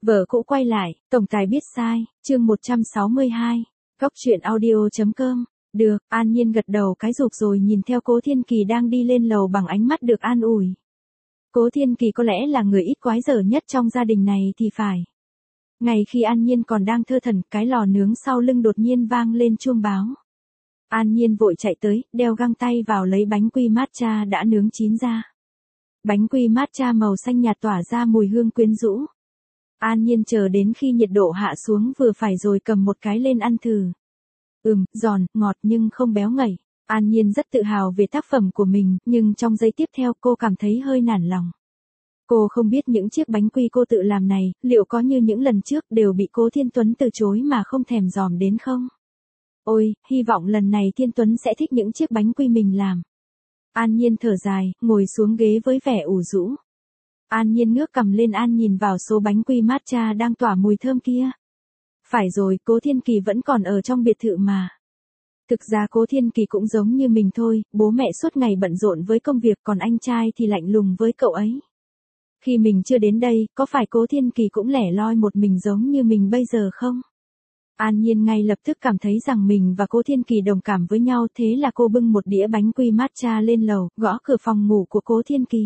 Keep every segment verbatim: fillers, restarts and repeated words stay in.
Vợ cũ quay lại, tổng tài biết sai, chương một trăm sáu mươi hai. Góc truyện audio.com. Được, An Nhiên gật đầu cái rụp rồi nhìn theo Cố Thiên Kỳ đang đi lên lầu bằng ánh mắt được an ủi. Cố Thiên Kỳ có lẽ là người ít quái dở nhất trong gia đình này thì phải. Ngày khi An Nhiên còn đang thơ thẩn, cái lò nướng sau lưng đột nhiên vang lên chuông báo. An Nhiên vội chạy tới, đeo găng tay vào lấy bánh quy matcha đã nướng chín ra. Bánh quy matcha màu xanh nhạt tỏa ra mùi hương quyến rũ. An Nhiên chờ đến khi nhiệt độ hạ xuống vừa phải rồi cầm một cái lên ăn thử. Ừm, giòn, ngọt nhưng không béo ngậy. An Nhiên rất tự hào về tác phẩm của mình, nhưng trong giây tiếp theo cô cảm thấy hơi nản lòng. Cô không biết những chiếc bánh quy cô tự làm này, liệu có như những lần trước đều bị Cố Thiên Tuấn từ chối mà không thèm dòm đến không? Ôi, hy vọng lần này Thiên Tuấn sẽ thích những chiếc bánh quy mình làm. An Nhiên thở dài, ngồi xuống ghế với vẻ ủ rũ. An Nhiên ngước cầm lên An nhìn vào số bánh quy matcha đang tỏa mùi thơm kia. Phải rồi, Cố Thiên Kỳ vẫn còn ở trong biệt thự mà. Thực ra Cố Thiên Kỳ cũng giống như mình thôi, bố mẹ suốt ngày bận rộn với công việc còn anh trai thì lạnh lùng với cậu ấy. Khi mình chưa đến đây, có phải Cố Thiên Kỳ cũng lẻ loi một mình giống như mình bây giờ không? An Nhiên ngay lập tức cảm thấy rằng mình và Cố Thiên Kỳ đồng cảm với nhau, thế là cô bưng một đĩa bánh quy matcha lên lầu, gõ cửa phòng ngủ của Cố Thiên Kỳ.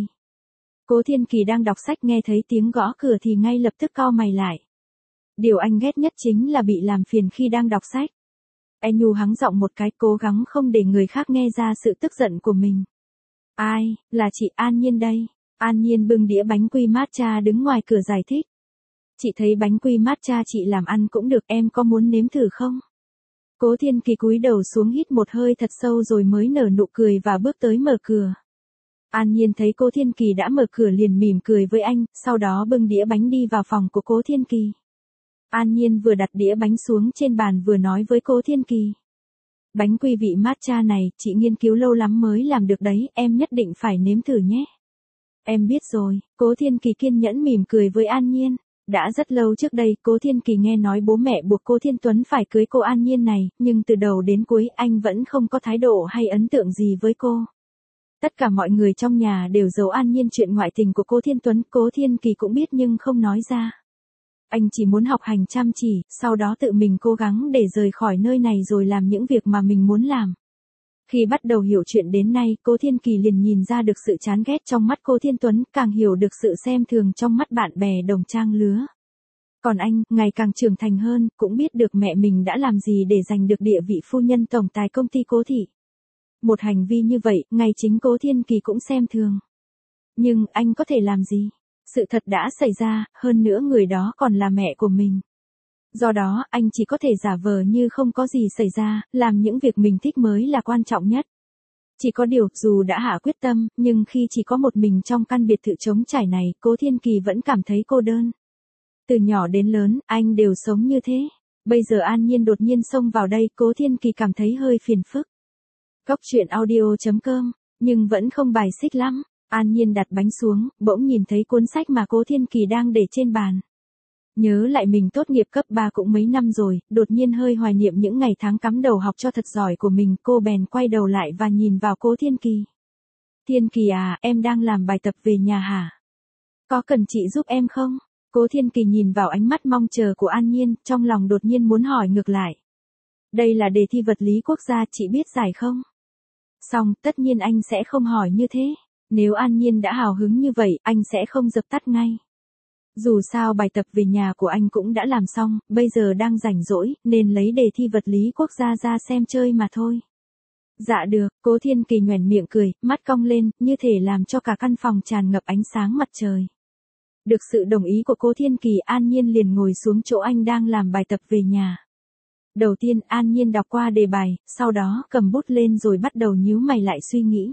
Cố Thiên Kỳ đang đọc sách nghe thấy tiếng gõ cửa thì ngay lập tức cau mày lại. Điều anh ghét nhất chính là bị làm phiền khi đang đọc sách. Anh nhu hắng giọng một cái, cố gắng không để người khác nghe ra sự tức giận của mình. Ai, là chị An Nhiên đây. An Nhiên bưng đĩa bánh quy matcha đứng ngoài cửa giải thích. Chị thấy bánh quy matcha chị làm ăn cũng được, em có muốn nếm thử không? Cố Thiên Kỳ cúi đầu xuống hít một hơi thật sâu rồi mới nở nụ cười và bước tới mở cửa. An Nhiên thấy Cố Thiên Kỳ đã mở cửa liền mỉm cười với anh, sau đó bưng đĩa bánh đi vào phòng của Cố Thiên Kỳ. An Nhiên vừa đặt đĩa bánh xuống trên bàn vừa nói với Cố Thiên Kỳ. Bánh quy vị matcha này, chị nghiên cứu lâu lắm mới làm được đấy, em nhất định phải nếm thử nhé. Em biết rồi, Cố Thiên Kỳ kiên nhẫn mỉm cười với An Nhiên. Đã rất lâu trước đây, Cố Thiên Kỳ nghe nói bố mẹ buộc Cố Thiên Tuấn phải cưới cô An Nhiên này, nhưng từ đầu đến cuối anh vẫn không có thái độ hay ấn tượng gì với cô. Tất cả mọi người trong nhà đều giấu An Nhiên chuyện ngoại tình của Cố Thiên Tuấn, Cố Thiên Kỳ cũng biết nhưng không nói ra. Anh chỉ muốn học hành chăm chỉ, sau đó tự mình cố gắng để rời khỏi nơi này rồi làm những việc mà mình muốn làm. Khi bắt đầu hiểu chuyện đến nay, Cố Thiên Kỳ liền nhìn ra được sự chán ghét trong mắt Cố Thiên Tuấn, càng hiểu được sự xem thường trong mắt bạn bè đồng trang lứa. Còn anh, ngày càng trưởng thành hơn, cũng biết được mẹ mình đã làm gì để giành được địa vị phu nhân tổng tài công ty Cố thị. Một hành vi như vậy, ngay chính Cố Thiên Kỳ cũng xem thường. Nhưng, anh có thể làm gì? Sự thật đã xảy ra, hơn nữa người đó còn là mẹ của mình. Do đó, anh chỉ có thể giả vờ như không có gì xảy ra, làm những việc mình thích mới là quan trọng nhất. Chỉ có điều, dù đã hạ quyết tâm, nhưng khi chỉ có một mình trong căn biệt thự trống trải này, Cố Thiên Kỳ vẫn cảm thấy cô đơn. Từ nhỏ đến lớn, anh đều sống như thế. Bây giờ An Nhiên đột nhiên xông vào đây, Cố Thiên Kỳ cảm thấy hơi phiền phức. Góc truyện audio.com, nhưng vẫn không bài xích lắm. An Nhiên đặt bánh xuống, bỗng nhìn thấy cuốn sách mà Cố Thiên Kỳ đang để trên bàn. Nhớ lại mình tốt nghiệp cấp ba cũng mấy năm rồi, đột nhiên hơi hoài niệm những ngày tháng cắm đầu học cho thật giỏi của mình, cô bèn quay đầu lại và nhìn vào Cố Thiên Kỳ. Thiên Kỳ à, em đang làm bài tập về nhà hả? Có cần chị giúp em không? Cố Thiên Kỳ nhìn vào ánh mắt mong chờ của An Nhiên, trong lòng đột nhiên muốn hỏi ngược lại. Đây là đề thi vật lý quốc gia, chị biết giải không? Xong, tất nhiên anh sẽ không hỏi như thế. Nếu An Nhiên đã hào hứng như vậy, anh sẽ không dập tắt ngay. Dù sao bài tập về nhà của anh cũng đã làm xong, bây giờ đang rảnh rỗi, nên lấy đề thi vật lý quốc gia ra xem chơi mà thôi. Dạ được, Cố Thiên Kỳ nhoẻn miệng cười, mắt cong lên, như thể làm cho cả căn phòng tràn ngập ánh sáng mặt trời. Được sự đồng ý của Cố Thiên Kỳ, An Nhiên liền ngồi xuống chỗ anh đang làm bài tập về nhà. Đầu tiên An Nhiên đọc qua đề bài, sau đó cầm bút lên rồi bắt đầu nhíu mày lại suy nghĩ.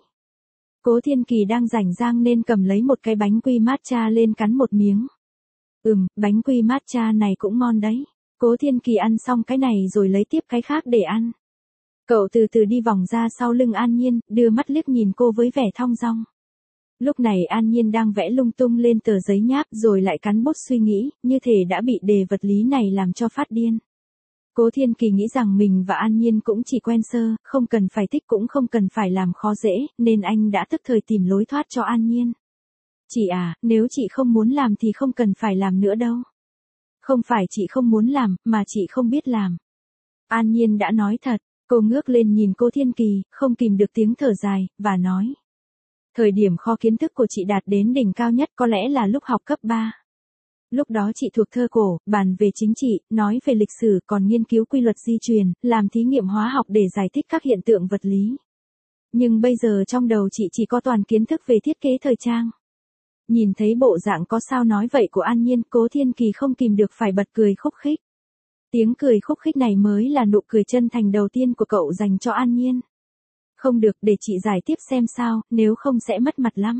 Cố Thiên Kỳ đang rảnh rang nên cầm lấy một cái bánh quy matcha lên cắn một miếng. Ừm, bánh quy matcha này cũng ngon đấy. Cố Thiên Kỳ ăn xong cái này rồi lấy tiếp cái khác để ăn. Cậu từ từ đi vòng ra sau lưng An Nhiên, đưa mắt liếc nhìn cô với vẻ thong dong. Lúc này An Nhiên đang vẽ lung tung lên tờ giấy nháp rồi lại cắn bút suy nghĩ, như thể đã bị đề vật lý này làm cho phát điên. Cố Thiên Kỳ nghĩ rằng mình và An Nhiên cũng chỉ quen sơ, không cần phải thích cũng không cần phải làm khó dễ, nên anh đã tức thời tìm lối thoát cho An Nhiên. Chị à, nếu chị không muốn làm thì không cần phải làm nữa đâu. Không phải chị không muốn làm, mà chị không biết làm. An Nhiên đã nói thật, cô ngước lên nhìn cô Thiên Kỳ, không kìm được tiếng thở dài, và nói. Thời điểm kho kiến thức của chị đạt đến đỉnh cao nhất có lẽ là lúc học cấp ba. Lúc đó chị thuộc thơ cổ, bàn về chính trị, nói về lịch sử, còn nghiên cứu quy luật di truyền, làm thí nghiệm hóa học để giải thích các hiện tượng vật lý. Nhưng bây giờ trong đầu chị chỉ có toàn kiến thức về thiết kế thời trang. Nhìn thấy bộ dạng có sao nói vậy của An Nhiên, Cố Thiên Kỳ không kìm được phải bật cười khúc khích. Tiếng cười khúc khích này mới là nụ cười chân thành đầu tiên của cậu dành cho An Nhiên. Không được, để chị giải tiếp xem sao, nếu không sẽ mất mặt lắm.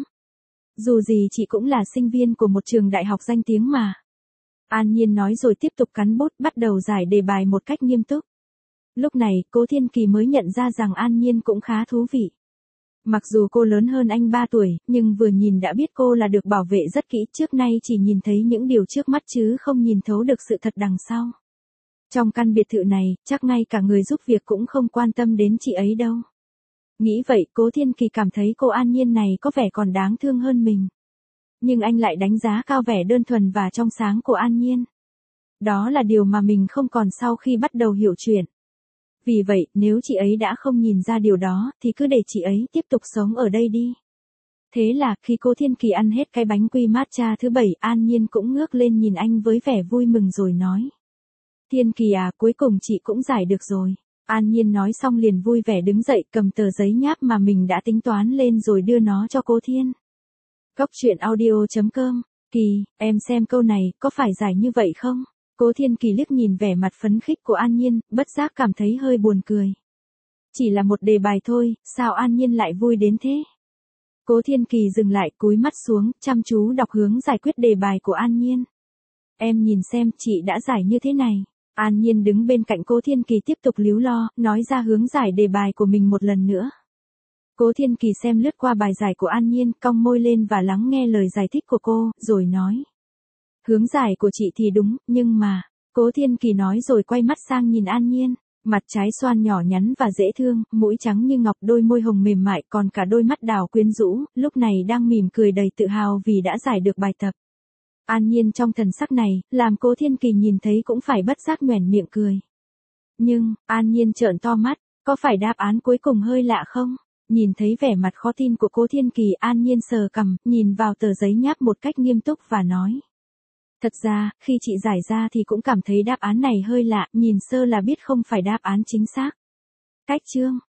Dù gì chị cũng là sinh viên của một trường đại học danh tiếng mà. An Nhiên nói rồi tiếp tục cắn bút, bắt đầu giải đề bài một cách nghiêm túc. Lúc này, Cố Thiên Kỳ mới nhận ra rằng An Nhiên cũng khá thú vị. Mặc dù cô lớn hơn anh ba tuổi, nhưng vừa nhìn đã biết cô là được bảo vệ rất kỹ, trước nay chỉ nhìn thấy những điều trước mắt chứ không nhìn thấu được sự thật đằng sau. Trong căn biệt thự này, chắc ngay cả người giúp việc cũng không quan tâm đến chị ấy đâu. Nghĩ vậy, Cố Thiên Kỳ cảm thấy cô An Nhiên này có vẻ còn đáng thương hơn mình. Nhưng anh lại đánh giá cao vẻ đơn thuần và trong sáng của An Nhiên. Đó là điều mà mình không còn sau khi bắt đầu hiểu chuyện. Vì vậy, nếu chị ấy đã không nhìn ra điều đó, thì cứ để chị ấy tiếp tục sống ở đây đi. Thế là, khi Cố Thiên Kỳ ăn hết cái bánh quy matcha thứ bảy, An Nhiên cũng ngước lên nhìn anh với vẻ vui mừng rồi nói. Thiên Kỳ à, cuối cùng chị cũng giải được rồi. An Nhiên nói xong liền vui vẻ đứng dậy, cầm tờ giấy nháp mà mình đã tính toán lên rồi đưa nó cho Cố Thiên. Cốc truyện audio chấm com, Kỳ, em xem câu này, có phải giải như vậy không? Cố Thiên Kỳ liếc nhìn vẻ mặt phấn khích của An Nhiên, bất giác cảm thấy hơi buồn cười. Chỉ là một đề bài thôi, sao An Nhiên lại vui đến thế? Cố Thiên Kỳ dừng lại, cúi mắt xuống, chăm chú đọc hướng giải quyết đề bài của An Nhiên. Em nhìn xem, chị đã giải như thế này. An Nhiên đứng bên cạnh Cố Thiên Kỳ tiếp tục líu lo, nói ra hướng giải đề bài của mình một lần nữa. Cố Thiên Kỳ xem lướt qua bài giải của An Nhiên, cong môi lên và lắng nghe lời giải thích của cô, rồi nói. Hướng giải của chị thì đúng, nhưng mà, Cố Thiên Kỳ nói rồi quay mắt sang nhìn An Nhiên, mặt trái xoan nhỏ nhắn và dễ thương, mũi trắng như ngọc, đôi môi hồng mềm mại, còn cả đôi mắt đào quyến rũ, lúc này đang mỉm cười đầy tự hào vì đã giải được bài tập. An Nhiên trong thần sắc này, làm Cố Thiên Kỳ nhìn thấy cũng phải bất giác nhoẻn miệng cười. Nhưng, An Nhiên trợn to mắt, có phải đáp án cuối cùng hơi lạ không? Nhìn thấy vẻ mặt khó tin của Cố Thiên Kỳ, An Nhiên sờ cằm, nhìn vào tờ giấy nháp một cách nghiêm túc và nói. Thật ra, khi chị giải ra thì cũng cảm thấy đáp án này hơi lạ, nhìn sơ là biết không phải đáp án chính xác. Cách chương